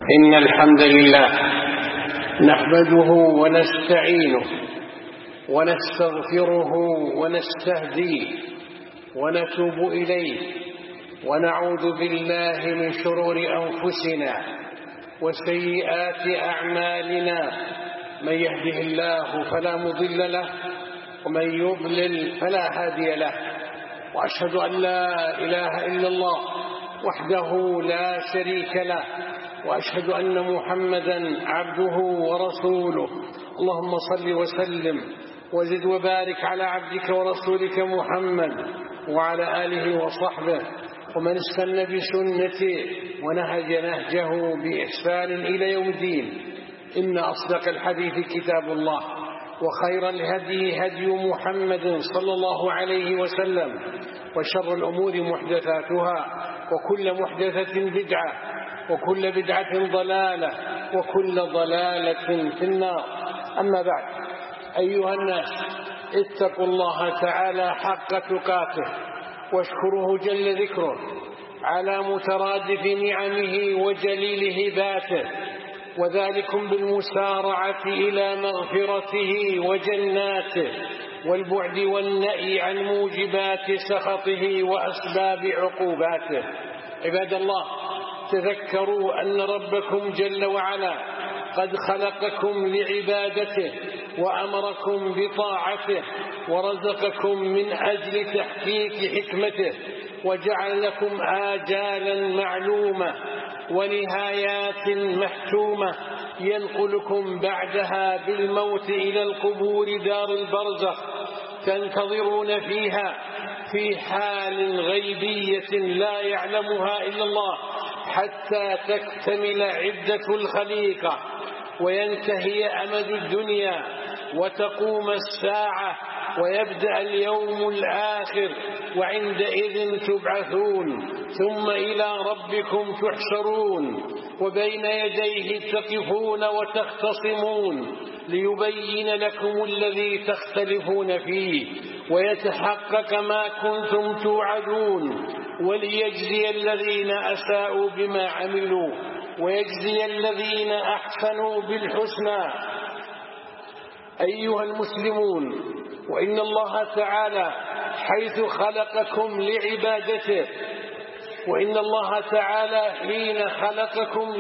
إن الحمد لله نحمده ونستعينه ونستغفره ونستهديه ونتوب إليه ونعوذ بالله من شرور أنفسنا وسيئات أعمالنا. من يهده الله فلا مضل له ومن يضلل فلا هادي له، وأشهد أن لا إله إلا الله وحده لا شريك له، وأشهد أن محمدا عبده ورسوله. اللهم صل وسلم وزد وبارك على عبدك ورسولك محمد وعلى آله وصحبه ومن استنى بسنته ونهج نهجه بإحسان إلى يوم الدين. إن أصدق الحديث كتاب الله، وخير الهدي هدي محمد صلى الله عليه وسلم، وشر الأمور محدثاتها، وكل محدثة بدعة، وكل بدعة ضلالة، وكل ضلالة في النار. أما بعد، أيها الناس، اتقوا الله تعالى حق تقاته واشكروه جل ذكره على مترادف نعمه وجليل هباته، وذلكم بالمسارعة إلى مغفرته وجناته، والبعد والنأي عن موجبات سخطه وأسباب عقوباته. عباد الله، تذكروا أن ربكم جل وعلا قد خلقكم لعبادته وأمركم بطاعته ورزقكم من أجل تحقيق حكمته، وجعل لكم آجالا معلومة ونهايات محتومة ينقلكم بعدها بالموت إلى القبور دار البرزخ تنتظرون فيها في حال غيبية لا يعلمها إلا الله حتى تكتمل عدة الخليقة وينتهي أمد الدنيا وتقوم الساعة ويبدأ اليوم الآخر، وعندئذ تبعثون ثم إلى ربكم تحشرون، وبين يديه تقفون وتختصمون ليبين لكم الذي تختلفون فيه ويتحقق ما كنتم توعدون، وليجزي الذين أساءوا بما عملوا ويجزي الذين أحسنوا بالحسنى. أيها المسلمون، وإن الله تعالى حيث خلقكم لعبادته، وإن الله تعالى حين خلقكم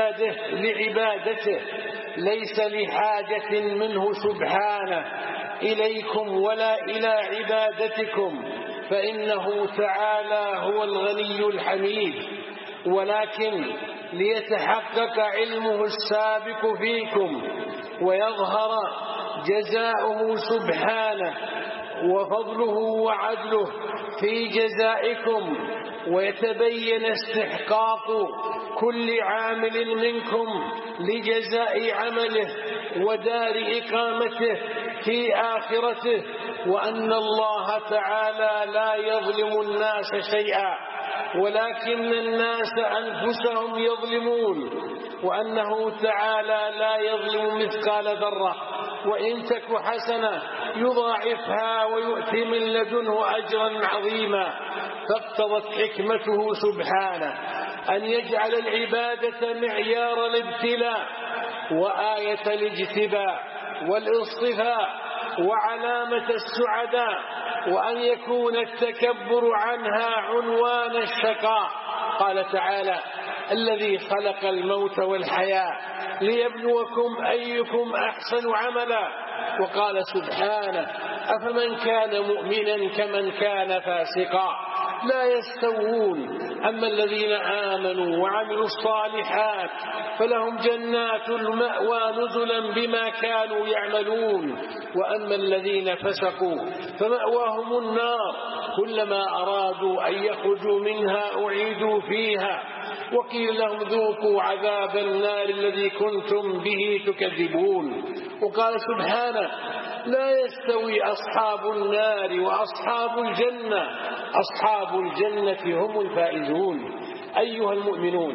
لعبادته ليس لحاجة منه سبحانه إليكم ولا إلى عبادتكم، فإنه تعالى هو الغني الحميد، ولكن ليتحقق علمه السابق فيكم ويظهر جزاؤه سبحانه وفضله وعدله في جزائكم، ويتبين استحقاق كل عامل منكم لجزاء عمله ودار إقامته في آخرته، وأن الله تعالى لا يظلم الناس شيئا ولكن الناس أنفسهم يظلمون، وأنه تعالى لا يظلم مثقال ذرة، وإن تك حسنة يضاعفها ويؤتي من لدنه أجرا عظيما. فاقتضت حكمته سبحانه أن يجعل العبادة معيار الابتلاء وآية الاجتباء والاصطفاء وعلامة السعداء، وأن يكون التكبر عنها عنوان الشقاء. قال تعالى: الذي خلق الموت والحياة ليبلوكم أيكم أحسن عملا. وقال سبحانه: أفمن كان مؤمنا كمن كان فاسقا لا يستوون، أما الذين آمنوا وعملوا الصالحات فلهم جنات المأوى نزلا بما كانوا يعملون، وأما الذين فسقوا فمأواهم النار كلما أرادوا أن يخرجوا منها أعيدوا فيها وقيل لهم ذوقوا عذاب النار الذي كنتم به تكذبون. وقال سبحانه: لا يستوي أصحاب النار وأصحاب الجنة، أصحاب الجنة هم الفائزون. أيها المؤمنون،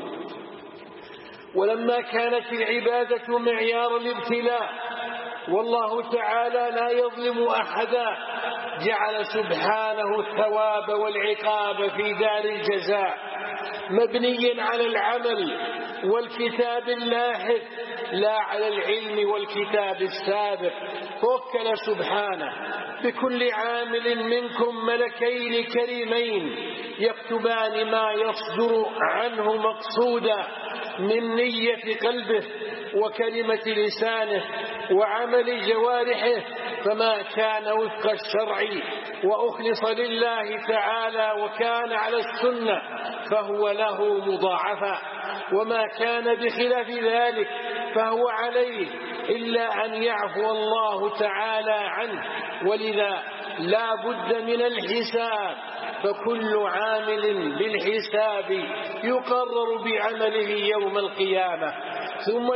ولما كانت العبادة معيار الابتلاء والله تعالى لا يظلم أحدا، جعل سبحانه الثواب والعقاب في دار الجزاء مبنيا على العمل والكتاب اللاحق لا على العلم والكتاب السابق. ووكل سبحانه بكل عامل منكم ملكين كريمين يكتبان ما يصدر عنه مقصودا من نية قلبه وكلمة لسانه وعمل جوارحه، فما كان وفق الشرع وأخلص لله تعالى وكان على السنة فهو له مضاعفا، وما كان بخلاف ذلك فهو عليه إلا أن يعفو الله تعالى عنه. ولذا لا بد من الحساب، فكل عامل بالحساب يقرر بعمله يوم القيامة ثم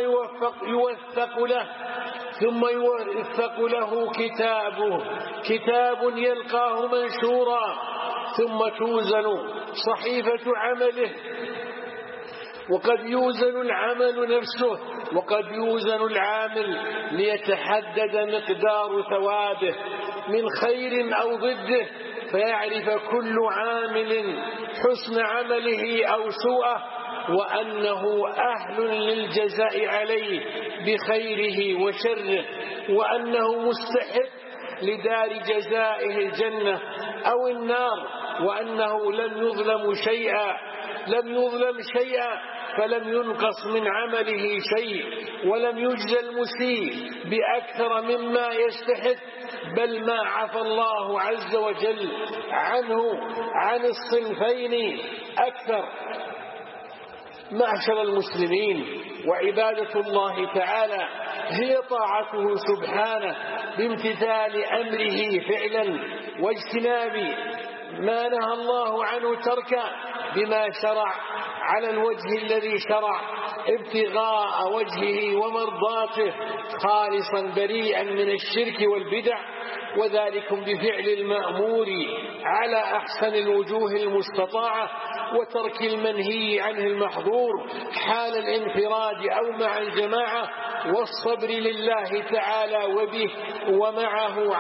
يوثق له كتاب يلقاه منشورا، ثم توزن صحيفة عمله، وقد يوزن العمل نفسه وقد يوزن العامل ليتحدد مقدار ثوابه من خير أو ضده، فيعرف كل عامل حسن عمله أو سوءه وأنه أهل للجزاء عليه بخيره وشره، وأنه مستحق لدار جزائه الجنة أو النار، وأنه لم يظلم شيئا فلم ينقص من عمله شيء، ولم يجزى المسيء بأكثر مما يستحق، بل ما عفى الله عز وجل عنه عن الصنفين أكثر. معشر المسلمين، وعبادة الله تعالى هي طاعته سبحانه بامتثال أمره فعلا واجتناب ما نهى الله عنه تركا بما شرع على الوجه الذي شرع ابتغاء وجهه ومرضاته خالصا بريئا من الشرك والبدع، وذلكم بفعل المأمور على أحسن الوجوه المستطاعة وترك المنهي عنه المحظور حال الانفراد أو مع الجماعة، والصبر لله تعالى وبه ومعه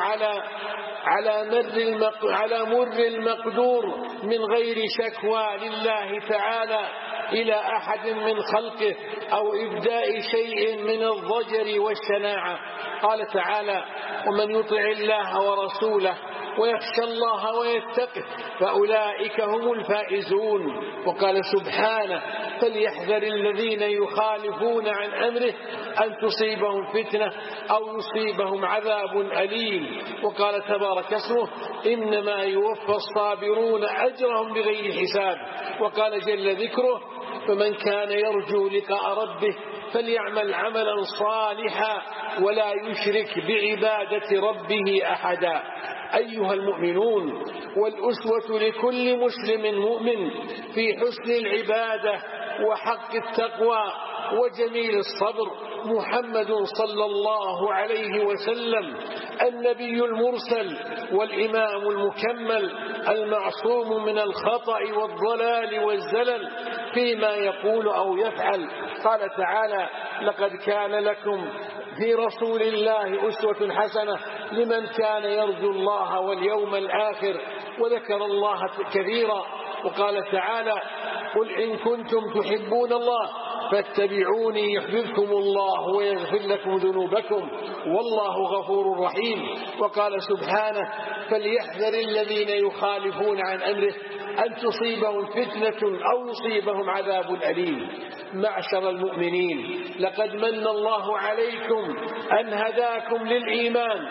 على مر المقدور من غير شكوى لله تعالى إلى أحد من خلقه أو إبداء شيء من الضجر والشناعة. قال تعالى: ومن يطع الله ورسوله ويخشى الله ويتقه فأولئك هم الفائزون. وقال سبحانه: فليحذر الذين يخالفون عن أمره أن تصيبهم فتنة أو يصيبهم عذاب أليم. وقال تبارك اسمه: إنما يوفى الصابرون أجرهم بغير حساب. وقال جل ذكره: فمن كان يرجو لقاء ربه فليعمل عملا صالحا ولا يشرك بعبادة ربه أحدا. أيها المؤمنون، والأسوة لكل مسلم مؤمن في حسن العبادة وحق التقوى وجميل الصبر محمد صلى الله عليه وسلم، النبي المرسل والإمام المكمل المعصوم من الخطأ والضلال والزلل فيما يقول أو يفعل. قال تعالى: لقد كان لكم في رسول الله أسوة حسنة لمن كان يرجو الله واليوم الآخر وذكر الله كثيرا. وقال تعالى: قل إن كنتم تحبون الله فاتبعوني يحببكم الله ويغفر لكم ذنوبكم والله غفور رحيم. وقال سبحانه: فليحذر الذين يخالفون عن أمره أن تصيبهم فتنة أو يصيبهم عذاب أليم. معشر المؤمنين، لقد من الله عليكم أن هداكم للإيمان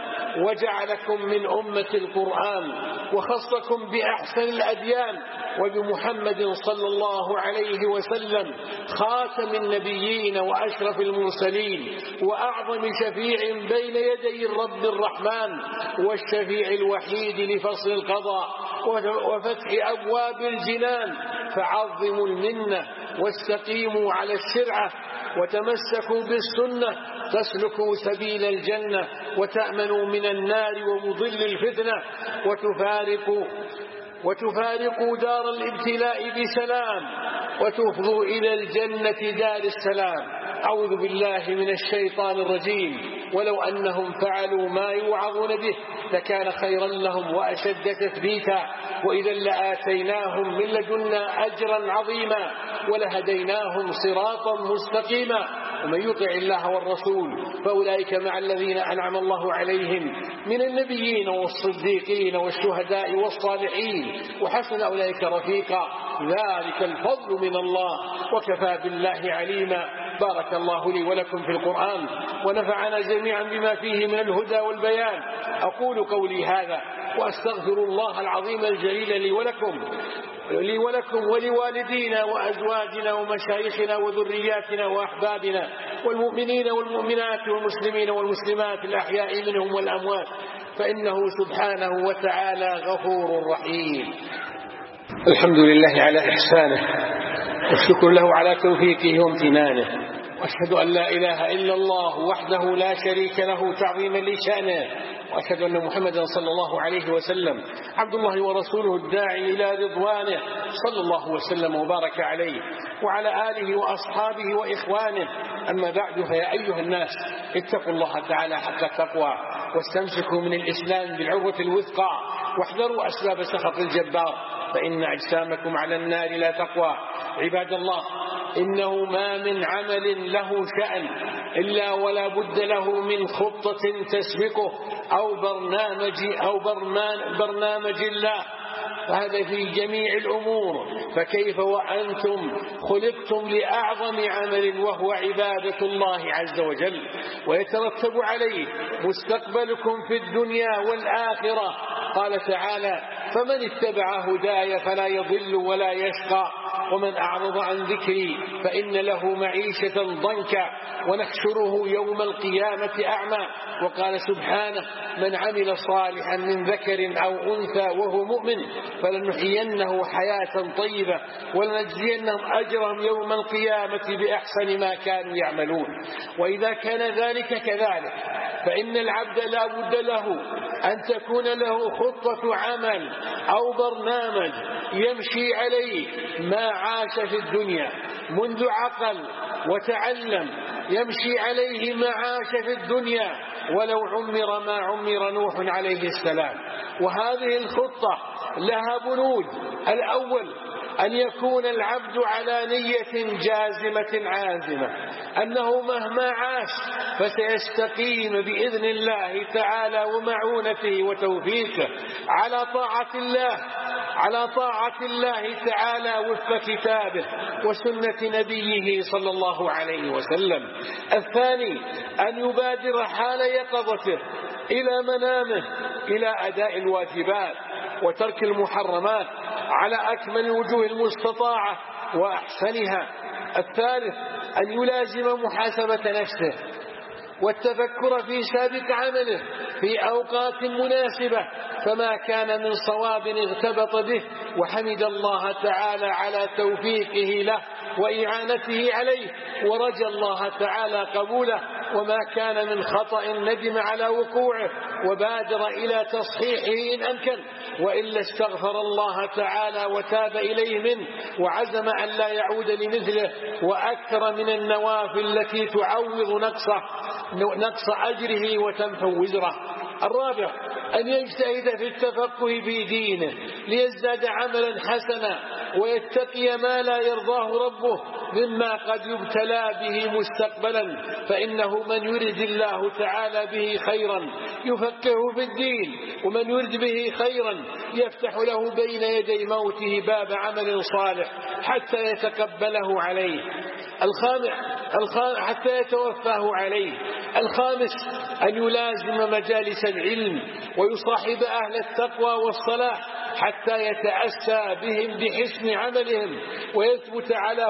وجعلكم من أمة القرآن وخصكم بأحسن الأديان وبمحمد صلى الله عليه وسلم خاتم النبيين وأشرف المرسلين وأعظم شفيع بين يدي الرب الرحمن والشفيع الوحيد لفصل القضاء وفتح أبواب الجنان. فعظموا المنة واستقيموا على الشرعة وتمسكوا بالسنة تسلكوا سبيل الجنة وتأمنوا من النار ومضل الفتنة وتفارقوا دار الابتلاء بسلام وتفضوا إلى الجنة دار السلام. أعوذ بالله من الشيطان الرجيم ولو أنهم فعلوا ما يوعظون به لكان خيرا لهم وأشد تثبيتا وإذا لآتيناهم من لدنا أجرا عظيما ولهديناهم صراطا مستقيما ومن يطع الله والرسول فأولئك مع الذين أنعم الله عليهم من النبيين والصديقين والشهداء والصالحين وحسن أولئك رفيقا ذلك الفضل من الله وكفى بالله عليما. بارك الله لي ولكم في القرآن ونفعنا جميعا بما فيه من الهدى والبيان. أقول قولي هذا وأستغفر الله العظيم الجليل لي ولكم ولوالدينا وأزواجنا ومشايخنا وذرياتنا وأحبابنا والمؤمنين والمؤمنات والمسلمين والمسلمات الأحياء منهم والأموات فإنه سبحانه وتعالى غفور رحيم. الحمد لله على إحسانه والشكر له على توفيقه وامتنانه وأشهد أن لا إله إلا الله وحده لا شريك له تعظيما لشأنه وأشهد أن محمدا صلى الله عليه وسلم عبد الله ورسوله الداعي إلى رضوانه صلى الله وسلم وبارك عليه وعلى آله وأصحابه وإخوانه. أما بعد فيا أيها الناس اتقوا الله تعالى حق التقوى واستمسكوا من الإسلام بالعروة الوثقى واحذروا أسباب سخط الجبار فإن أجسامكم على النار لا تقوى. عباد الله إنه ما من عمل له شأن إلا ولا بد له من خطة تسبقه أو برنامج الله وهذا في جميع الأمور. فكيف وأنتم خلقتم لأعظم عمل وهو عبادة الله عز وجل ويترتب عليه مستقبلكم في الدنيا والآخرة. قال تعالى فمن اتبع هداي فلا يضل ولا يشقى ومن أعرض عن ذكري فإن له معيشة ضنكا ونحشره يوم القيامة أعمى. وقال سبحانه من عمل صالحا من ذكر أو أنثى وهو مؤمن فلنحيينه حياة طيبة ولنجزينهم أجرهم يوم القيامة بأحسن ما كانوا يعملون. وإذا كان ذلك كذلك فإن العبد لا بد له أن تكون له خطة عمل أو برنامج يمشي عليه ما عاش في الدنيا منذ عقل وتعلم يمشي عليه ما عاش في الدنيا ولو عمر ما عمر نوح عليه السلام. وهذه الخطة لها بنود. الأول أن يكون العبد على نية جازمة عازمة أنه مهما عاش فسيستقيم بإذن الله تعالى ومعونته وتوفيقه على طاعة الله تعالى وفق كتابه وسنة نبيه صلى الله عليه وسلم. الثاني أن يبادر حال يقظته إلى منامه إلى أداء الواجبات وترك المحرمات على أكمل الوجوه المستطاعة وأحسنها. الثالث أن يلازم محاسبة نفسه والتفكر في سابق عمله في أوقات مناسبة فما كان من صواب اغتبط به وحمد الله تعالى على توفيقه له وإعانته عليه ورجى الله تعالى قبوله وما كان من خطأ ندم على وقوعه وبادر إلى تصحيحه إن أمكن وإلا استغفر الله تعالى وتاب إليه منه وعزم أن لا يعود لمثله وأكثر من النوافل التي تعوض نقص أجره وتمحو وزره. الرابع أن يجتهد في التفقه في دينه ليزداد عملا حسنا ويتقي ما لا يرضاه ربه مما قد يبتلى به مستقبلا فإنه من يرد الله تعالى به خيرا يفقهه في الدين ومن يرد به خيرا يفتح له بين يدي موته باب عمل صالح حتى يتقبله عليه حتى يتوفاه عليه. الخامس أن يلازم مجالس العلم ويصاحب أهل التقوى والصلاح حتى يتأسى بهم بحسن عملهم ويثبت على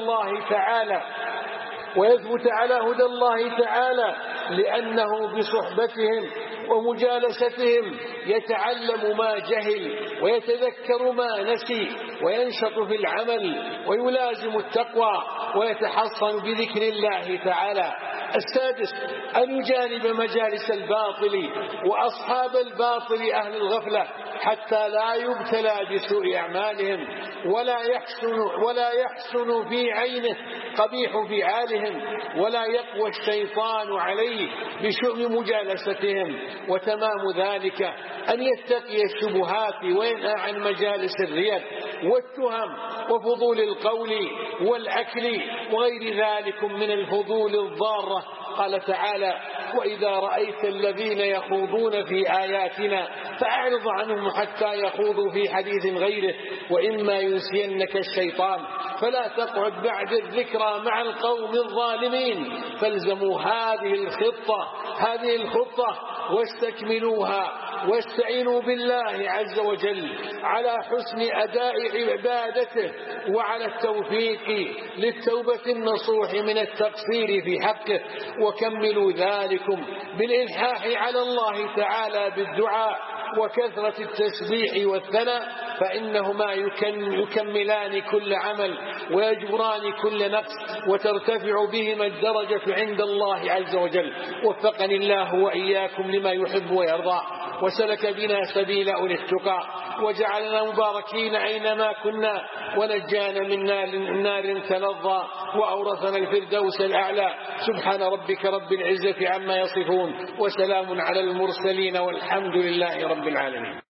هدى الله تعالى لأنه بصحبتهم ومجالستهم يتعلم ما جهل ويتذكر ما نسي وينشط في العمل ويلازم التقوى ويتحصن بذكر الله تعالى. السادس أن يجانب مجالس الباطل وأصحاب الباطل أهل الغفلة حتى لا يبتلى بسوء أعمالهم ولا يحسن في عينه قبيح فعالهم ولا يقوى الشيطان عليه بشؤم مجالستهم. وتمام ذلك أن يتقي الشبهات وينهى عن مجالس الرياء والتهم وفضول القول والأكل وغير ذلك من الفضول الضارة. قال تعالى: وإذا رأيت الذين يخوضون في آياتنا فأعرض عنهم حتى يخوضوا في حديث غيره وإما ينسينك الشيطان فلا تقعد بعد الذكرى مع القوم الظالمين. فالزموا هذه الخطة واستكملوها واستعينوا بالله عز وجل على حسن أداء عبادته وعلى التوفيق للتوبة النصوح من التقصير في حقه. وكملوا ذلكم بالإلحاح على الله تعالى بالدعاء وكثرة التسبيح والثناء فإنهما يكملان كل عمل ويجبران كل نقص وترتفع بهما الدرجة عند الله عز وجل. وفقني الله وإياكم لما يحب ويرضى وسلك بنا سبيل أولي التقى وجعلنا مباركين أينما كنا ونجانا من نار تلظى وأورثنا الفردوس الأعلى. سبحان ربك رب العزة عما يصفون وسلام على المرسلين والحمد لله رب العالمين.